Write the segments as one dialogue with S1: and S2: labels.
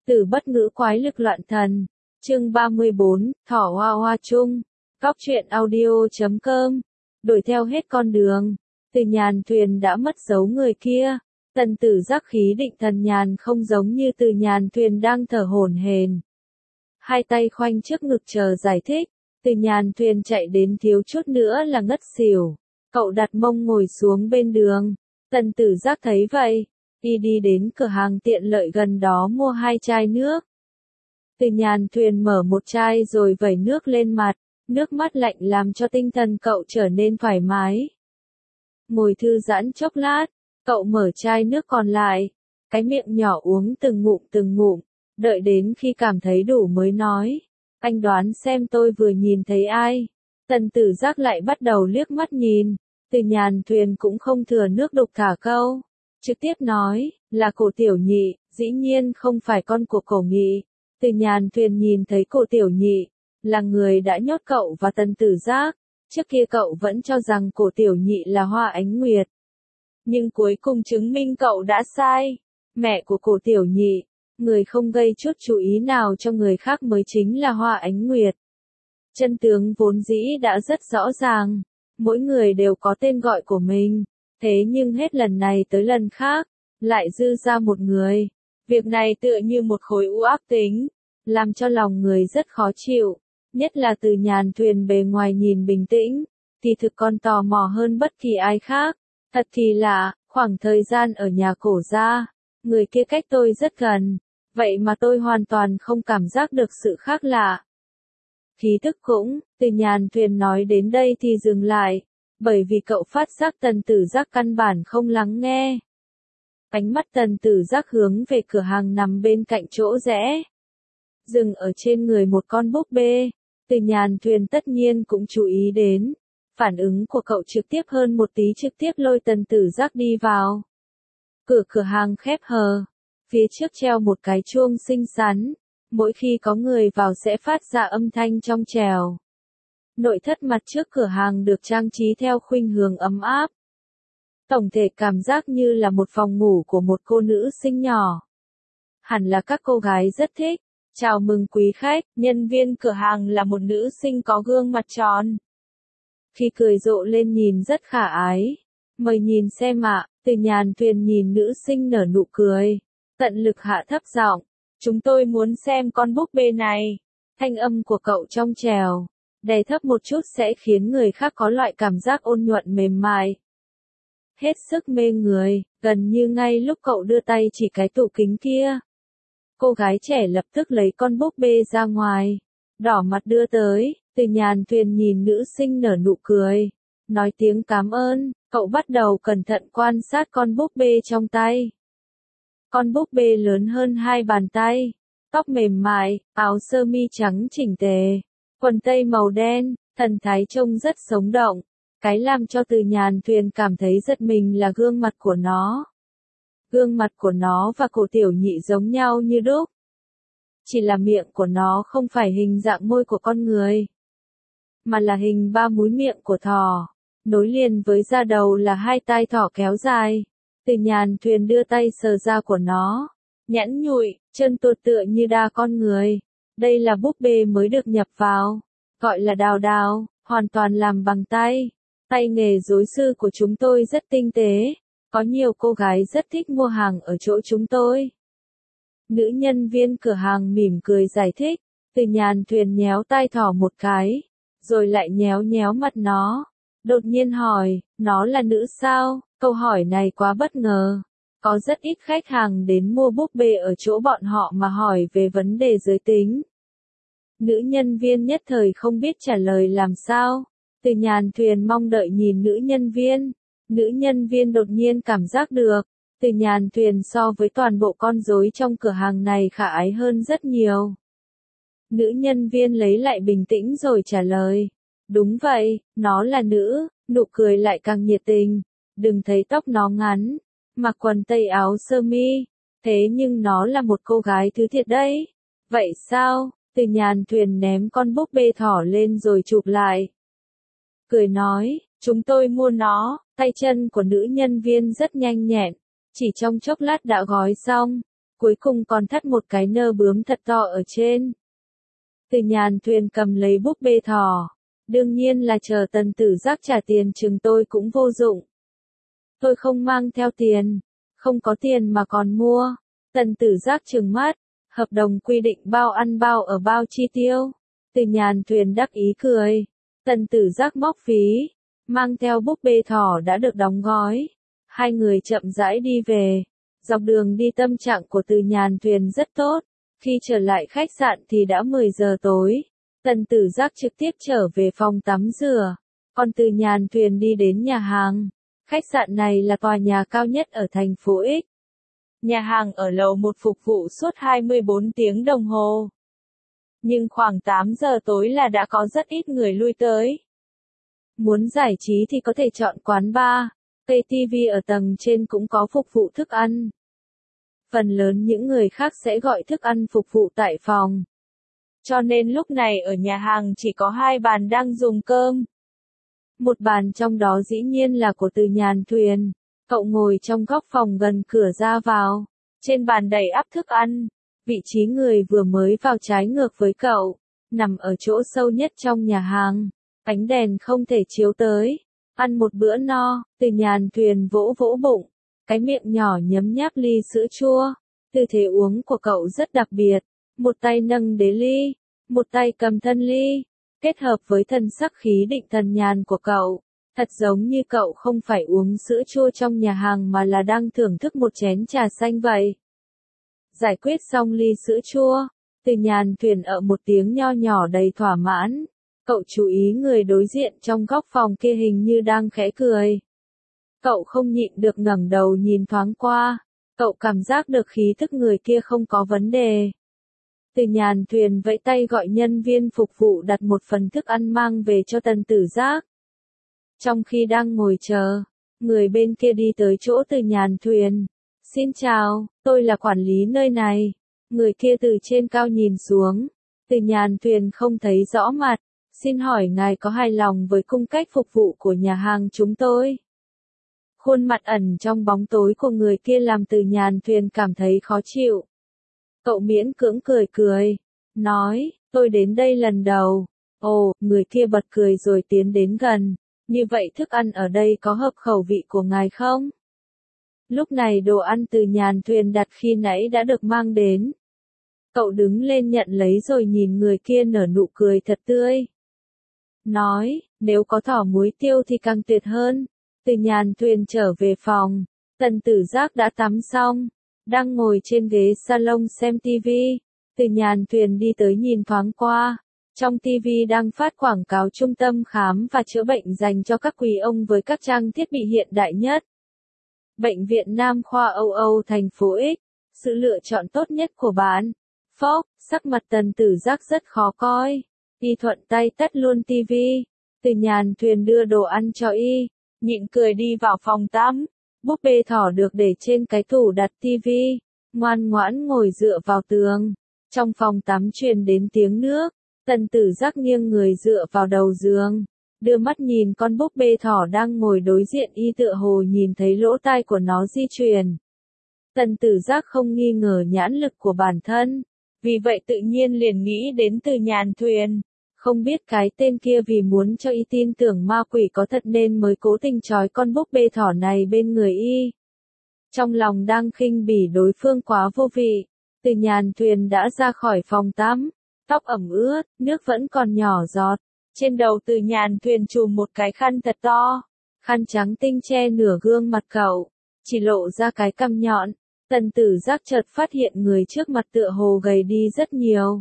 S1: Từ bất ngữ quái lực loạn thần. Chương 34, Thỏ Hoa Hoa Chung. Góc truyện audio.com. Đuổi theo hết con đường. Từ Nhàn Thuyền đã mất dấu người kia. Tần Tử Giác khí định thần nhàn không giống như Từ Nhàn Thuyền đang thở hổn hển. Hai tay khoanh trước ngực chờ giải thích. Từ Nhàn Thuyền chạy đến thiếu chút nữa là ngất xỉu. Cậu đặt mông ngồi xuống bên đường. Tần Tử Giác thấy vậy, đi đến cửa hàng tiện lợi gần đó mua 2 chai nước. Từ Nhàn Thuyền mở một chai rồi vẩy nước lên mặt, nước mắt lạnh làm cho tinh thần cậu trở nên thoải mái. Ngồi thư giãn chốc lát, cậu mở chai nước còn lại, cái miệng nhỏ uống từng ngụm, đợi đến khi cảm thấy đủ mới nói, anh đoán xem tôi vừa nhìn thấy ai. Tần Tử Giác lại bắt đầu liếc mắt nhìn, Từ Nhàn Thuyền cũng không thừa nước đục thả câu, trực tiếp nói, là Cổ Tiểu Nhị, dĩ nhiên không phải con của Cổ Nghị. Từ Nhàn Thuyền nhìn thấy Cổ Tiểu Nhị, là người đã nhốt cậu và Tần Tử Giác, trước kia cậu vẫn cho rằng Cổ Tiểu Nhị là Hoa Ánh Nguyệt. Nhưng cuối cùng chứng minh cậu đã sai, mẹ của Cổ Tiểu Nhị, người không gây chút chú ý nào cho người khác mới chính là Hoa Ánh Nguyệt. Chân tướng vốn dĩ đã rất rõ ràng, mỗi người đều có tên gọi của mình, thế nhưng hết lần này tới lần khác, lại dư ra một người. Việc này tựa như một khối u ác tính, làm cho lòng người rất khó chịu, nhất là Từ Nhàn Thuyền bề ngoài nhìn bình tĩnh, thì thực còn tò mò hơn bất kỳ ai khác. Thật thì lạ, khoảng thời gian ở nhà Cổ gia, người kia cách tôi rất gần, vậy mà tôi hoàn toàn không cảm giác được sự khác lạ. Khí tức cũng, Từ Nhàn Thuyền nói đến đây thì dừng lại, bởi vì cậu phát giác Tần Tử Giác căn bản không lắng nghe. Ánh mắt Tần Tử Giác hướng về cửa hàng nằm bên cạnh chỗ rẽ, dừng ở trên người một con búp bê. Từ Nhàn Thuyền tất nhiên cũng chú ý đến, phản ứng của cậu trực tiếp hơn một tí trực tiếp lôi Tần Tử Giác đi vào. Cửa hàng khép hờ, phía trước treo một cái chuông xinh xắn, mỗi khi có người vào sẽ phát ra âm thanh trong trèo. Nội thất mặt trước cửa hàng được trang trí theo khuynh hướng ấm áp. Tổng thể cảm giác như là một phòng ngủ của một cô nữ sinh nhỏ. Hẳn là các cô gái rất thích. Chào mừng quý khách, nhân viên cửa hàng là một nữ sinh có gương mặt tròn. Khi cười rộ lên nhìn rất khả ái. Mời nhìn xem ạ. Từ Nhàn Thuyền nhìn nữ sinh nở nụ cười, tận lực hạ thấp giọng. Chúng tôi muốn xem con búp bê này. Thanh âm của cậu trong trèo, đè thấp một chút sẽ khiến người khác có loại cảm giác ôn nhuận mềm mại. Hết sức mê người, gần như ngay lúc cậu đưa tay chỉ cái tủ kính kia. Cô gái trẻ lập tức lấy con búp bê ra ngoài, đỏ mặt đưa tới. Từ Nhàn Thuyền nhìn nữ sinh nở nụ cười, nói tiếng cảm ơn, cậu bắt đầu cẩn thận quan sát con búp bê trong tay. Con búp bê lớn hơn 2 bàn tay, tóc mềm mại, áo sơ mi trắng chỉnh tề, quần tây màu đen, thần thái trông rất sống động. Cái làm cho Từ Nhàn Thuyền cảm thấy giật mình là gương mặt của nó. Gương mặt của nó và Cổ Tiểu Nhị giống nhau như đúc. Chỉ là miệng của nó không phải hình dạng môi của con người, mà là hình 3 múi miệng của thỏ, nối liền với da đầu là 2 tai thỏ kéo dài. Từ Nhàn Thuyền đưa tay sờ da của nó, nhẵn nhụi, chân tuột tựa như đa con người. Đây là búp bê mới được nhập vào, gọi là Đào Đào, hoàn toàn làm bằng tay. Tay nghề rối sư của chúng tôi rất tinh tế, có nhiều cô gái rất thích mua hàng ở chỗ chúng tôi. Nữ nhân viên cửa hàng mỉm cười giải thích. Từ Nhàn Thuyền nhéo tai thỏ một cái, rồi lại nhéo nhéo mặt nó. Đột nhiên hỏi, nó là nữ sao? Câu hỏi này quá bất ngờ. Có rất ít khách hàng đến mua búp bê ở chỗ bọn họ mà hỏi về vấn đề giới tính. Nữ nhân viên nhất thời không biết trả lời làm sao. Từ Nhàn Thuyền mong đợi nhìn nữ nhân viên. Nữ nhân viên đột nhiên cảm giác được, Từ Nhàn Thuyền so với toàn bộ con rối trong cửa hàng này khả ái hơn rất nhiều. Nữ nhân viên lấy lại bình tĩnh rồi trả lời. Đúng vậy, nó là nữ, nụ cười lại càng nhiệt tình. Đừng thấy tóc nó ngắn, mặc quần tây áo sơ mi, thế nhưng nó là một cô gái thứ thiệt đấy. Vậy sao? Từ Nhàn Thuyền ném con búp bê thỏ lên rồi chụp lại. Cười nói, chúng tôi mua nó. Tay chân của nữ nhân viên rất nhanh nhẹn, chỉ trong chốc lát đã gói xong. cuối cùng còn thắt một cái nơ bướm thật to ở trên. Từ Nhàn Thuyền cầm lấy búp bê thỏ. Đương nhiên là chờ Tần Tử Giác trả tiền chừng tôi cũng vô dụng. Tôi không mang theo tiền. Không có tiền mà còn mua. Tần Tử Giác trừng mắt. Hợp đồng quy định bao ăn bao ở bao chi tiêu. Từ Nhàn Thuyền đắc ý cười. Tần Tử Giác móc ví. Mang theo búp bê thỏ đã được đóng gói. Hai người chậm rãi đi về. Dọc đường đi tâm trạng của Từ Nhàn Thuyền rất tốt. Khi trở lại khách sạn thì đã 10 giờ tối. Tần Tử Giác trực tiếp trở về phòng tắm rửa. Còn Từ Nhàn Thuyền đi đến nhà hàng. Khách sạn này là tòa nhà cao nhất ở thành phố X. Nhà hàng ở lầu 1 phục vụ suốt 24 tiếng đồng hồ. Nhưng khoảng 8 giờ tối là đã có rất ít người lui tới. Muốn giải trí thì có thể chọn quán bar. KTV ở tầng trên cũng có phục vụ thức ăn. Phần lớn những người khác sẽ gọi thức ăn phục vụ tại phòng. Cho nên lúc này ở nhà hàng chỉ có 2 bàn đang dùng cơm. Một bàn trong đó dĩ nhiên là của Từ Nhàn Thuyền. Cậu ngồi trong góc phòng gần cửa ra vào. Trên bàn đầy ắp thức ăn. Vị trí người vừa mới vào trái ngược với cậu. Nằm ở chỗ sâu nhất trong nhà hàng. Ánh đèn không thể chiếu tới. Ăn một bữa no, Từ Nhàn Thuyền vỗ vỗ bụng. Cái miệng nhỏ nhấm nháp ly sữa chua. Tư thế uống của cậu rất đặc biệt. Một tay nâng đế ly. Một tay cầm thân ly. Kết hợp với thân sắc khí định thần nhàn của cậu. Thật giống như cậu không phải uống sữa chua trong nhà hàng mà là đang thưởng thức một chén trà xanh vậy. Giải quyết xong ly sữa chua. Từ Nhàn Thuyền ở một tiếng nho nhỏ đầy thỏa mãn. Cậu chú ý người đối diện trong góc phòng kia hình như đang khẽ cười. Cậu không nhịn được ngẩng đầu nhìn thoáng qua. Cậu cảm giác được khí tức người kia không có vấn đề. Từ Nhàn Thuyền vẫy tay gọi nhân viên phục vụ đặt một phần thức ăn mang về cho Tần Tử Giác. Trong khi đang ngồi chờ, người bên kia đi tới chỗ Từ Nhàn Thuyền. Xin chào, tôi là quản lý nơi này. Người kia từ trên cao nhìn xuống. Từ Nhàn Thuyền không thấy rõ mặt. Xin hỏi ngài có hài lòng với cung cách phục vụ của nhà hàng chúng tôi? Khuôn mặt ẩn trong bóng tối của người kia làm Từ Nhàn Thuyền cảm thấy khó chịu. Cậu miễn cưỡng cười cười. Nói, tôi đến đây lần đầu. Ồ, người kia bật cười rồi tiến đến gần. Như vậy thức ăn ở đây có hợp khẩu vị của ngài không? Lúc này đồ ăn Từ Nhàn Thuyền đặt khi nãy đã được mang đến. Cậu đứng lên nhận lấy rồi nhìn người kia nở nụ cười thật tươi. Nói, nếu có thỏ muối tiêu thì càng tuyệt hơn. Từ Nhàn Thuyền trở về phòng. Tần Tử Giác đã tắm xong. Đang ngồi trên ghế salon xem tivi. Từ Nhàn Thuyền đi tới nhìn thoáng qua. Trong tivi đang phát quảng cáo trung tâm khám và chữa bệnh dành cho các quý ông với các trang thiết bị hiện đại nhất. Bệnh viện Nam khoa Âu Âu thành phố X. Sự lựa chọn tốt nhất của bạn. Phốc, sắc mặt Tần Tử Giác rất khó coi. Y thuận tay tắt luôn tivi. Từ Nhàn Thuyền đưa đồ ăn cho y. Nhịn cười đi vào phòng tắm. Búp bê thỏ được để trên cái tủ đặt tivi. Ngoan ngoãn ngồi dựa vào tường. Trong phòng tắm truyền đến tiếng nước. Tần Tử Giác nghiêng người dựa vào đầu giường. Đưa mắt nhìn con búp bê thỏ đang ngồi đối diện y tựa hồ nhìn thấy lỗ tai của nó di chuyển. Tần Tử Giác không nghi ngờ nhãn lực của bản thân. Vì vậy tự nhiên liền nghĩ đến Từ Nhàn Thuyền. Không biết cái tên kia vì muốn cho y tin tưởng ma quỷ có thật nên mới cố tình trói con búp bê thỏ này bên người y. Trong lòng đang khinh bỉ đối phương quá vô vị. Từ Nhàn Thuyền đã ra khỏi phòng tắm. Tóc ẩm ướt, nước vẫn còn nhỏ giọt. Trên đầu Từ Nhàn Thuyền trùm một cái khăn thật to. Khăn trắng tinh che nửa gương mặt cậu. Chỉ lộ ra cái cằm nhọn. Tần Tử Giác chợt phát hiện người trước mặt tựa hồ gầy đi rất nhiều.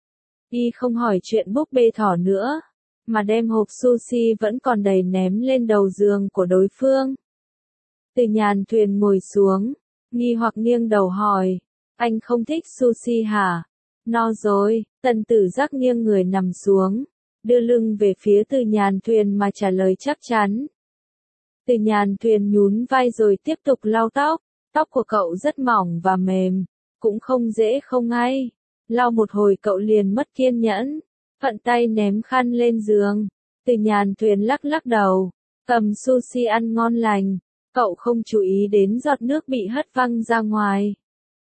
S1: Y không hỏi chuyện búp bê thỏ nữa. Mà đem hộp sushi vẫn còn đầy ném lên đầu giường của đối phương. Từ Nhàn Thuyền ngồi xuống. Nghi hoặc nghiêng đầu hỏi. Anh không thích sushi hả? No rồi. Tần Tử Giác nghiêng người nằm xuống. Đưa lưng về phía Từ Nhàn Thuyền mà trả lời chắc chắn. Từ Nhàn Thuyền nhún vai rồi tiếp tục lau tóc. Tóc của cậu rất mỏng và mềm. Cũng không dễ không ai. Lau một hồi cậu liền mất kiên nhẫn. Phận tay ném khăn lên giường. Từ Nhàn Thuyền lắc lắc đầu. Cầm sushi ăn ngon lành. Cậu không chú ý đến giọt nước bị hất văng ra ngoài.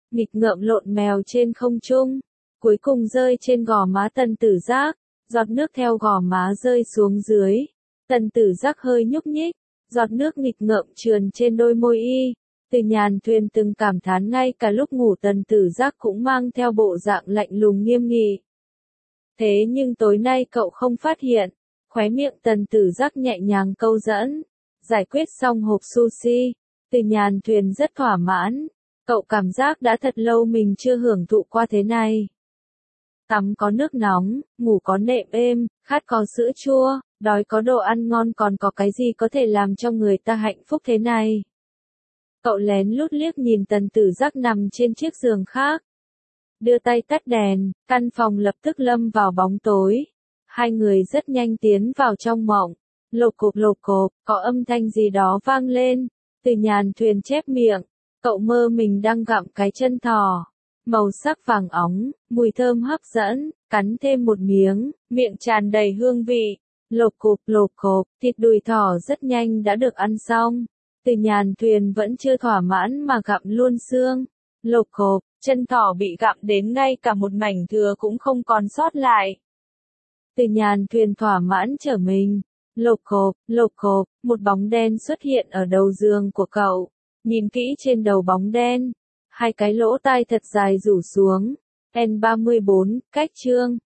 S1: nghịch ngợm lộn mèo trên không trung, cuối cùng rơi trên gò má Tần Tử Giác, giọt nước theo gò má rơi xuống dưới. Tần Tử Giác hơi nhúc nhích, giọt nước nghịch ngợm trườn trên đôi môi y. Từ Nhàn Thuyền từng cảm thán ngay cả lúc ngủ Tần Tử Giác cũng mang theo bộ dạng lạnh lùng nghiêm nghị. Thế nhưng tối nay cậu không phát hiện, khóe miệng Tần Tử Giác nhẹ nhàng câu dẫn. Giải quyết xong hộp sushi, Từ Nhàn Thuyền rất thỏa mãn, cậu cảm giác đã thật lâu mình chưa hưởng thụ qua thế này. Tắm có nước nóng, ngủ có nệm êm, khát có sữa chua, đói có đồ ăn ngon, còn có cái gì có thể làm cho người ta hạnh phúc thế này. Cậu lén lút liếc nhìn Tần Tử Giác nằm trên chiếc giường khác. Đưa tay tắt đèn, căn phòng lập tức lâm vào bóng tối. Hai người rất nhanh tiến vào trong mộng. Lộc cộp, có âm thanh gì đó vang lên. Từ Nhàn Thuyền chép miệng. Cậu mơ mình đang gặm cái chân thỏ. Màu sắc vàng óng, mùi thơm hấp dẫn, cắn thêm một miếng, miệng tràn đầy hương vị. Lộc cộp, thịt đùi thỏ rất nhanh đã được ăn xong. Từ Nhàn Thuyền vẫn chưa thỏa mãn mà gặm luôn xương. Lộc cộp, chân thỏ bị gặm đến ngay cả một mảnh thừa cũng không còn sót lại. Từ Nhàn Thuyền thỏa mãn trở mình. Lộc cộp, một bóng đen xuất hiện ở đầu giường của cậu. Nhìn kỹ trên đầu bóng đen, hai cái lỗ tai thật dài rủ xuống. N34, cách chương.